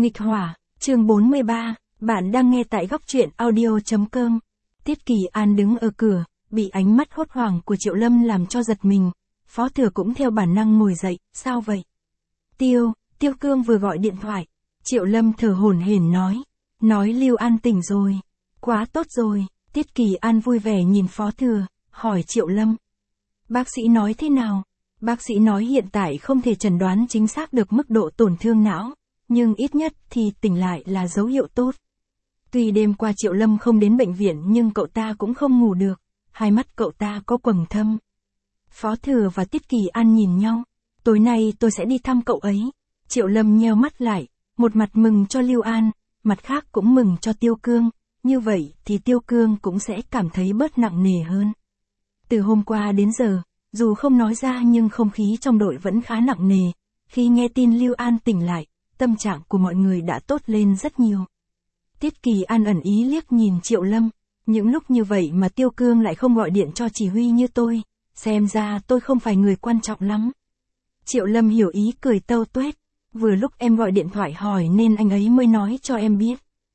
Nghịch hỏa, chương 43, bạn đang nghe tại góc truyện audio.com. Tiết Kỳ An đứng ở cửa, bị ánh mắt hốt hoảng của Triệu Lâm làm cho giật mình. Phó Thừa cũng theo bản năng ngồi dậy, sao vậy? Tiêu Cương vừa gọi điện thoại. Triệu Lâm thở hổn hển nói Lưu An tỉnh rồi. Quá tốt rồi. Tiết Kỳ An vui vẻ nhìn Phó Thừa, hỏi Triệu Lâm. Bác sĩ nói thế nào? Bác sĩ nói hiện tại không thể chẩn đoán chính xác được mức độ tổn thương não, nhưng ít nhất thì tỉnh lại là dấu hiệu tốt. Tuy đêm qua Triệu Lâm không đến bệnh viện nhưng cậu ta cũng không ngủ được, hai mắt cậu ta có quầng thâm. Phó Thừa và Tiết Kỳ An nhìn nhau, tối nay tôi sẽ đi thăm cậu ấy. Triệu Lâm nheo mắt lại, một mặt mừng cho Lưu An, mặt khác cũng mừng cho Tiêu Cương, như vậy thì Tiêu Cương cũng sẽ cảm thấy bớt nặng nề hơn. Từ hôm qua đến giờ, dù không nói ra nhưng không khí trong đội vẫn khá nặng nề, khi nghe tin Lưu An tỉnh lại, tâm trạng của mọi người đã tốt lên rất nhiều. Tiết Kỳ An ẩn ý liếc nhìn Triệu Lâm, những lúc như vậy mà Tiêu Cương lại không gọi điện cho chỉ huy như tôi, xem ra tôi không phải người quan trọng lắm. Triệu Lâm hiểu ý cười tâu tuét, vừa lúc em gọi điện thoại hỏi nên anh ấy mới nói cho em biết.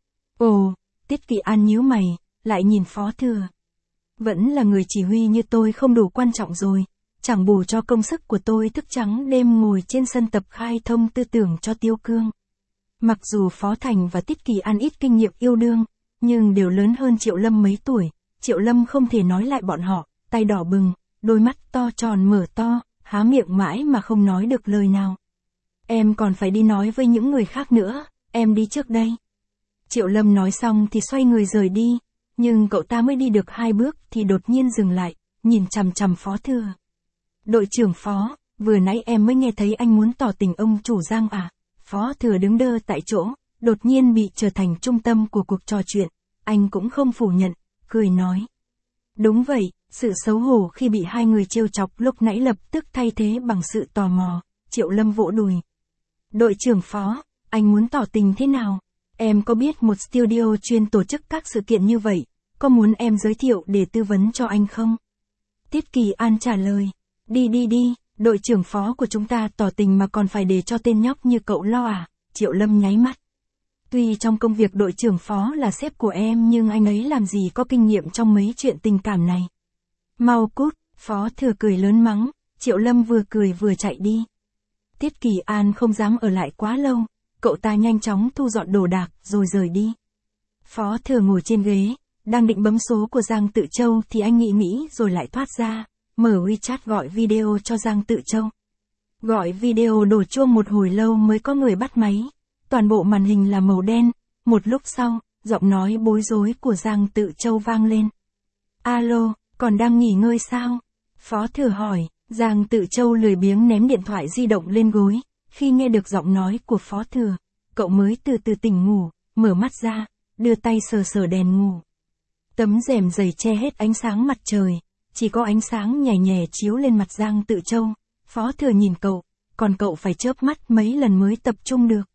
Ồ, Tiết Kỳ An nhíu mày, lại nhìn Phó Thừa. Vẫn là người chỉ huy như tôi không đủ quan trọng rồi, chẳng bù cho công sức của tôi thức trắng đêm ngồi trên sân tập khai thông tư tưởng cho Tiêu Cương. Mặc dù Phó Thành và Tiết Kỳ An ít kinh nghiệm yêu đương, nhưng đều lớn hơn Triệu Lâm mấy tuổi, Triệu Lâm không thể nói lại bọn họ, tay đỏ bừng, đôi mắt to tròn mở to, há miệng mãi mà không nói được lời nào. Em còn phải đi nói với những người khác nữa, em đi trước đây. Triệu Lâm nói xong thì xoay người rời đi, nhưng cậu ta mới đi được 2 bước thì đột nhiên dừng lại, nhìn chằm chằm Phó Thừa. Đội trưởng Phó, vừa nãy em mới nghe thấy anh muốn tỏ tình ông chủ Giang à? Phó Thừa đứng đơ tại chỗ, đột nhiên bị trở thành trung tâm của cuộc trò chuyện, anh cũng không phủ nhận, cười nói. Đúng vậy, sự xấu hổ khi bị hai người trêu chọc lúc nãy lập tức thay thế bằng sự tò mò. Triệu Lâm vỗ đùi. Đội trưởng Phó, anh muốn tỏ tình thế nào? Em có biết một studio chuyên tổ chức các sự kiện như vậy, có muốn em giới thiệu để tư vấn cho anh không? Tiết Kỳ An trả lời. Đi, đội trưởng Phó của chúng ta tỏ tình mà còn phải để cho tên nhóc như cậu lo à? Triệu Lâm nháy mắt. Tuy trong công việc đội trưởng Phó là sếp của em nhưng anh ấy làm gì có kinh nghiệm trong mấy chuyện tình cảm này. Mau cút, Phó Thừa cười lớn mắng, Triệu Lâm vừa cười vừa chạy đi. Tiết Kỳ An không dám ở lại quá lâu, cậu ta nhanh chóng thu dọn đồ đạc rồi rời đi. Phó Thừa ngồi trên ghế, đang định bấm số của Giang Tự Châu thì anh nghĩ rồi lại thoát ra, mở WeChat gọi video cho Giang Tự Châu. Gọi video đổ chuông một hồi lâu mới có người bắt máy, toàn bộ màn hình là màu đen, một lúc sau, giọng nói bối rối của Giang Tự Châu vang lên. Alo, còn đang nghỉ ngơi sao? Phó Thừa hỏi, Giang Tự Châu lười biếng ném điện thoại di động lên gối, khi nghe được giọng nói của Phó Thừa, cậu mới từ từ tỉnh ngủ, mở mắt ra, đưa tay sờ đèn ngủ. Tấm rèm dày che hết ánh sáng mặt trời, chỉ có ánh sáng nhè nhẹ chiếu lên mặt Giang Tự Châu. Phó Thừa nhìn cậu, còn cậu phải chớp mắt mấy lần mới tập trung được.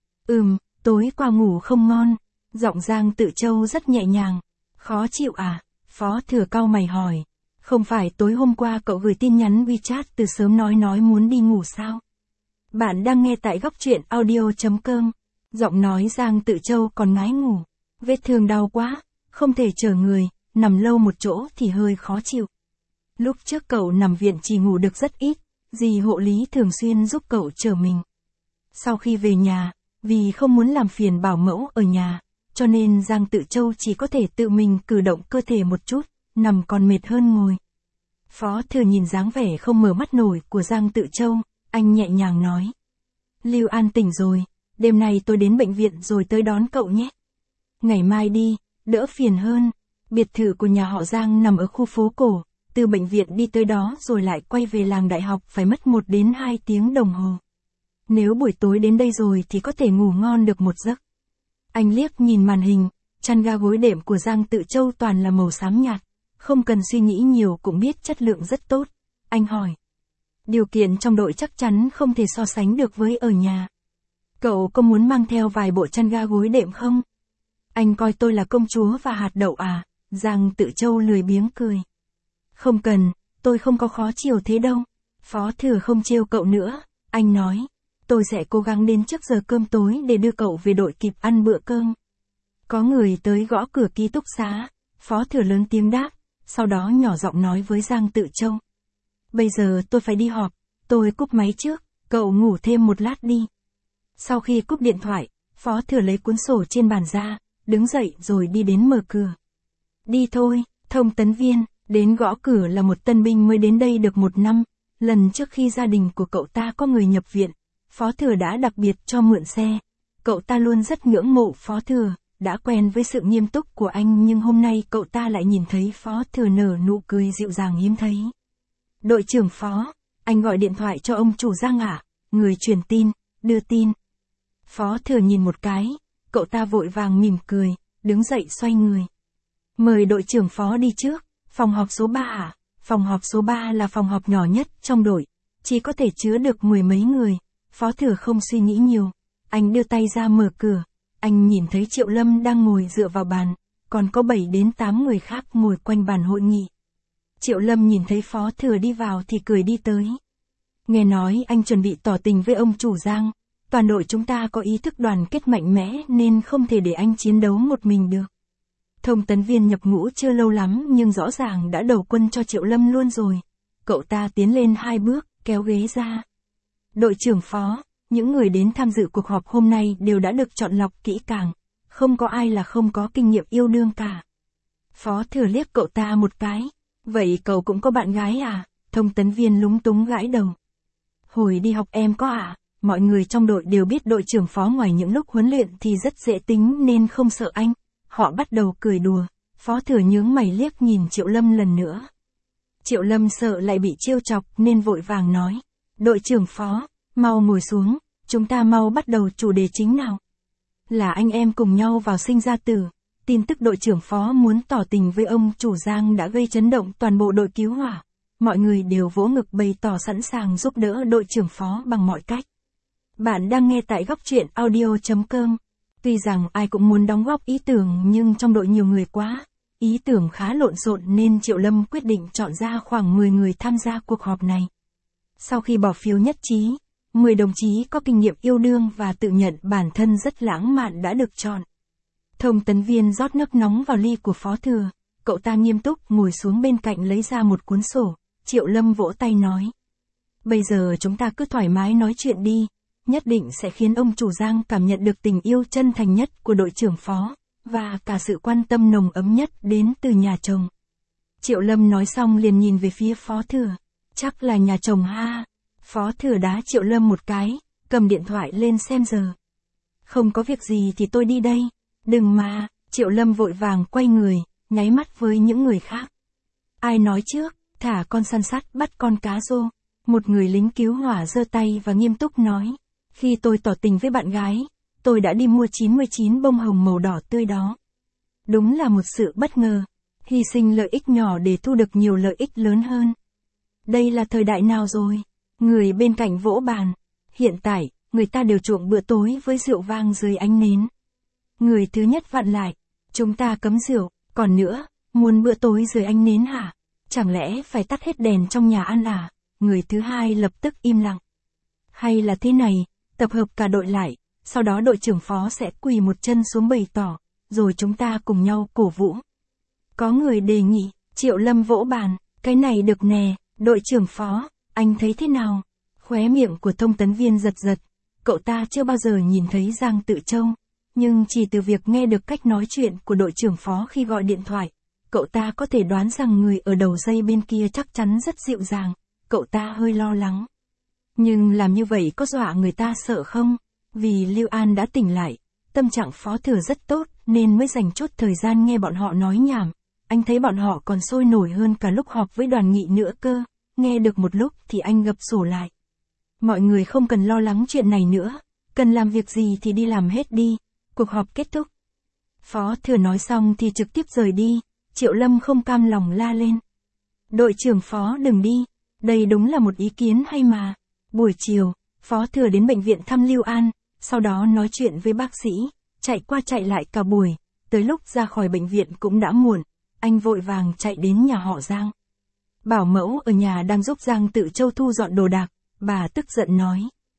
Tối qua ngủ không ngon. Giọng Giang Tự Châu rất nhẹ nhàng. Khó chịu à? Phó Thừa cau mày hỏi. Không phải tối hôm qua cậu gửi tin nhắn WeChat từ sớm nói muốn đi ngủ sao? Bạn đang nghe tại góc truyện audio.com. Giọng nói Giang Tự Châu còn ngái ngủ. Vết thương đau quá, không thể chở người, nằm lâu một chỗ thì hơi khó chịu. Lúc trước cậu nằm viện chỉ ngủ được rất ít, dì hộ lý thường xuyên giúp cậu chở mình. Sau khi về nhà, vì không muốn làm phiền bảo mẫu ở nhà, cho nên Giang Tự Châu chỉ có thể tự mình cử động cơ thể một chút, nằm còn mệt hơn ngồi. Phó Thừa nhìn dáng vẻ không mở mắt nổi của Giang Tự Châu, anh nhẹ nhàng nói. Lưu An tỉnh rồi, đêm nay tôi đến bệnh viện rồi tới đón cậu nhé. Ngày mai đi, đỡ phiền hơn. Biệt thự của nhà họ Giang nằm ở khu phố cổ, từ bệnh viện đi tới đó rồi lại quay về làng đại học phải mất 1 đến 2 tiếng đồng hồ. Nếu buổi tối đến đây rồi thì có thể ngủ ngon được một giấc. Anh liếc nhìn màn hình, chăn ga gối đệm của Giang Tự Châu toàn là màu xám nhạt, không cần suy nghĩ nhiều cũng biết chất lượng rất tốt. Anh hỏi. Điều kiện trong đội chắc chắn không thể so sánh được với ở nhà. Cậu có muốn mang theo vài bộ chăn ga gối đệm không? Anh coi tôi là công chúa và hạt đậu à? Giang Tự Châu lười biếng cười. Không cần, tôi không có khó chịu thế đâu. Phó Thừa không trêu cậu nữa, anh nói. tôi sẽ cố gắng đến trước giờ cơm tối để đưa cậu về đội kịp ăn bữa cơm. Có người tới gõ cửa ký túc xá, Phó Thừa lớn tiếng đáp, sau đó nhỏ giọng nói với Giang Tự Châu. Bây giờ tôi phải đi họp, tôi cúp máy trước, cậu ngủ thêm một lát đi. Sau khi cúp điện thoại, Phó Thừa lấy cuốn sổ trên bàn ra, đứng dậy rồi đi đến mở cửa. Đi thôi, thông tấn viên, đến gõ cửa là một tân binh mới đến đây được 1 năm. Lần trước khi gia đình của cậu ta có người nhập viện, Phó Thừa đã đặc biệt cho mượn xe. Cậu ta luôn rất ngưỡng mộ Phó Thừa, đã quen với sự nghiêm túc của anh nhưng hôm nay cậu ta lại nhìn thấy Phó Thừa nở nụ cười dịu dàng hiếm thấy. Đội trưởng Phó, anh gọi điện thoại cho ông chủ Giang ạ, người truyền tin, đưa tin. Phó Thừa nhìn một cái, cậu ta vội vàng mỉm cười, đứng dậy xoay người. Mời đội trưởng Phó đi trước, phòng họp số 3 ạ. Phòng họp số 3 là phòng họp nhỏ nhất trong đội, chỉ có thể chứa được 10 mấy người. Phó Thừa không suy nghĩ nhiều, anh đưa tay ra mở cửa, anh nhìn thấy Triệu Lâm đang ngồi dựa vào bàn, còn có 7 đến 8 người khác ngồi quanh bàn hội nghị. Triệu Lâm nhìn thấy Phó Thừa đi vào thì cười đi tới. Nghe nói anh chuẩn bị tỏ tình với ông chủ Giang, toàn đội chúng ta có ý thức đoàn kết mạnh mẽ nên không thể để anh chiến đấu một mình được. Thông tấn viên nhập ngũ chưa lâu lắm nhưng rõ ràng đã đầu quân cho Triệu Lâm luôn rồi. Cậu ta tiến lên 2 bước, kéo ghế ra. Đội trưởng Phó, những người đến tham dự cuộc họp hôm nay đều đã được chọn lọc kỹ càng, không có ai là không có kinh nghiệm yêu đương cả. Phó Thừa liếc cậu ta một cái. Vậy cậu cũng có bạn gái à? Thông tấn viên lúng túng gãi đầu. Hồi đi học em có ạ. Mọi người trong đội đều biết đội trưởng Phó ngoài những lúc huấn luyện thì rất dễ tính nên không sợ anh. Họ bắt đầu cười đùa. Phó Thừa nhướng mày liếc nhìn Triệu Lâm lần nữa. Triệu Lâm sợ lại bị trêu chọc nên vội vàng nói. Đội trưởng Phó, mau ngồi xuống, chúng ta mau bắt đầu chủ đề chính nào. Là anh em cùng nhau vào sinh ra tử. Tin tức đội trưởng Phó muốn tỏ tình với ông chủ Giang đã gây chấn động toàn bộ đội cứu hỏa. Mọi người đều vỗ ngực bày tỏ sẵn sàng giúp đỡ đội trưởng Phó bằng mọi cách. Bạn đang nghe tại góc truyện audio.com. Tuy rằng ai cũng muốn đóng góp ý tưởng nhưng trong đội nhiều người quá, ý tưởng khá lộn xộn nên Triệu Lâm quyết định chọn ra khoảng 10 người tham gia cuộc họp này. Sau khi bỏ phiếu nhất trí, 10 đồng chí có kinh nghiệm yêu đương và tự nhận bản thân rất lãng mạn đã được chọn. Thông tấn viên rót nước nóng vào ly của Phó Thừa, cậu ta nghiêm túc ngồi xuống bên cạnh lấy ra một cuốn sổ, Triệu Lâm vỗ tay nói. Bây giờ chúng ta cứ thoải mái nói chuyện đi, nhất định sẽ khiến ông chủ Giang cảm nhận được tình yêu chân thành nhất của đội trưởng Phó, và cả sự quan tâm nồng ấm nhất đến từ nhà chồng. Triệu Lâm nói xong liền nhìn về phía Phó Thừa, chắc là nhà chồng ha. Phó Thừa đá Triệu Lâm một cái, cầm điện thoại lên xem giờ. Không có việc gì thì tôi đi đây. Đừng mà, Triệu Lâm vội vàng quay người, nháy mắt với những người khác. Ai nói trước, thả con săn sắt bắt con cá rô. Một người lính cứu hỏa giơ tay và nghiêm túc nói. Khi tôi tỏ tình với bạn gái, tôi đã đi mua 99 bông hồng màu đỏ tươi đó. Đúng là một sự bất ngờ, hy sinh lợi ích nhỏ để thu được nhiều lợi ích lớn hơn. Đây là thời đại nào rồi? Người bên cạnh vỗ bàn. Hiện tại, người ta đều chuộng bữa tối với rượu vang dưới ánh nến. Người thứ nhất vặn lại. Chúng ta cấm rượu, còn nữa, muốn bữa tối dưới ánh nến hả? Chẳng lẽ phải tắt hết đèn trong nhà ăn à? Người thứ hai lập tức im lặng. Hay là thế này, tập hợp cả đội lại, sau đó đội trưởng Phó sẽ quỳ một chân xuống bày tỏ, rồi chúng ta cùng nhau cổ vũ. Có người đề nghị, Triệu Lâm vỗ bàn, cái này được nè, đội trưởng Phó, anh thấy thế nào? Khóe miệng của thông tấn viên giật giật, cậu ta chưa bao giờ nhìn thấy Giang Tự Châu, nhưng chỉ từ việc nghe được cách nói chuyện của đội trưởng Phó khi gọi điện thoại, cậu ta có thể đoán rằng người ở đầu dây bên kia chắc chắn rất dịu dàng, cậu ta hơi lo lắng. Nhưng làm như vậy có dọa người ta sợ không? Vì Lưu An đã tỉnh lại, tâm trạng Phó Thừa rất tốt nên mới dành chút thời gian nghe bọn họ nói nhảm. Anh thấy bọn họ còn sôi nổi hơn cả lúc họp với đoàn nghị nữa cơ, nghe được một lúc thì anh gập sổ lại. Mọi người không cần lo lắng chuyện này nữa, cần làm việc gì thì đi làm hết đi, cuộc họp kết thúc. Phó Thừa nói xong thì trực tiếp rời đi, Triệu Lâm không cam lòng la lên. Đội trưởng Phó đừng đi, đây đúng là một ý kiến hay mà. Buổi chiều, Phó Thừa đến bệnh viện thăm Lưu An, sau đó nói chuyện với bác sĩ, chạy qua chạy lại cả buổi, tới lúc ra khỏi bệnh viện cũng đã muộn, anh vội vàng chạy đến nhà họ Giang. Bảo mẫu ở nhà đang giúp Giang Tự Châu thu dọn đồ đạc, bà tức giận nói.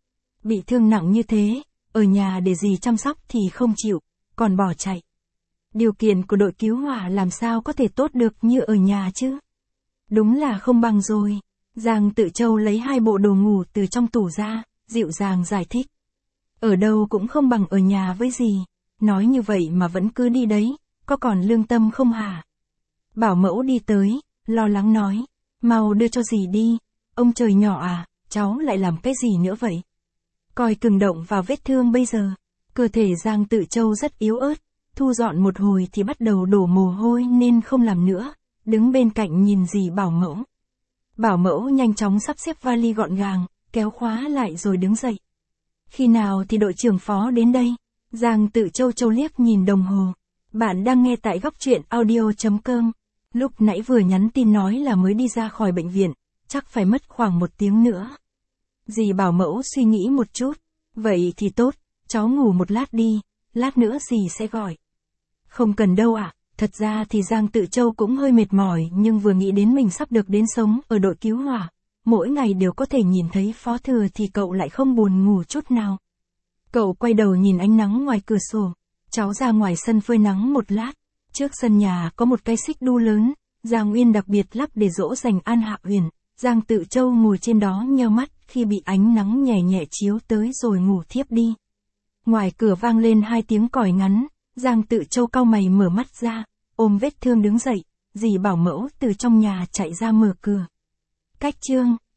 Bị thương nặng như thế, ở nhà để dì chăm sóc thì không chịu, còn bỏ chạy. Điều kiện của đội cứu hỏa làm sao có thể tốt được như ở nhà chứ? Đúng là không bằng rồi. Giang Tự Châu lấy 2 bộ đồ ngủ từ trong tủ ra, dịu dàng giải thích. Ở đâu cũng không bằng ở nhà với dì. Nói như vậy mà vẫn cứ đi đấy, có còn lương tâm không hả? Bảo mẫu đi tới, lo lắng nói. Mau đưa cho dì đi. Ông trời nhỏ à, cháu lại làm cái gì nữa vậy? Coi cừng động vào vết thương bây giờ. Cơ thể Giang Tự Châu rất yếu ớt. Thu dọn một hồi thì bắt đầu đổ mồ hôi nên không làm nữa. Đứng bên cạnh nhìn dì bảo mẫu. Bảo mẫu nhanh chóng sắp xếp vali gọn gàng, kéo khóa lại rồi đứng dậy. Khi nào thì đội trưởng phó đến đây? Giang Tự Châu liếc nhìn đồng hồ. Bạn đang nghe tại góc truyện audio.com. Lúc nãy vừa nhắn tin nói là mới đi ra khỏi bệnh viện, chắc phải mất khoảng 1 tiếng nữa. Dì bảo mẫu suy nghĩ một chút. Vậy thì tốt, cháu ngủ một lát đi, lát nữa dì sẽ gọi. Không cần đâu ạ. Thật ra thì Giang Tự Châu cũng hơi mệt mỏi nhưng vừa nghĩ đến mình sắp được đến sống ở đội cứu hỏa, mỗi ngày đều có thể nhìn thấy Phó Thừa thì cậu lại không buồn ngủ chút nào. Cậu quay đầu nhìn ánh nắng ngoài cửa sổ, cháu ra ngoài sân phơi nắng một lát, trước sân nhà có một cây xích đu lớn, Giang Uyên đặc biệt lắp để dỗ dành An Hạ Huyền. Giang Tự Châu ngồi trên đó nheo mắt khi bị ánh nắng nhẹ nhẹ chiếu tới rồi ngủ thiếp đi. Ngoài cửa vang lên 2 tiếng còi ngắn, Giang Tự Châu cau mày mở mắt ra, ôm vết thương đứng dậy, dì bảo mẫu từ trong nhà chạy ra mở cửa. Cách chương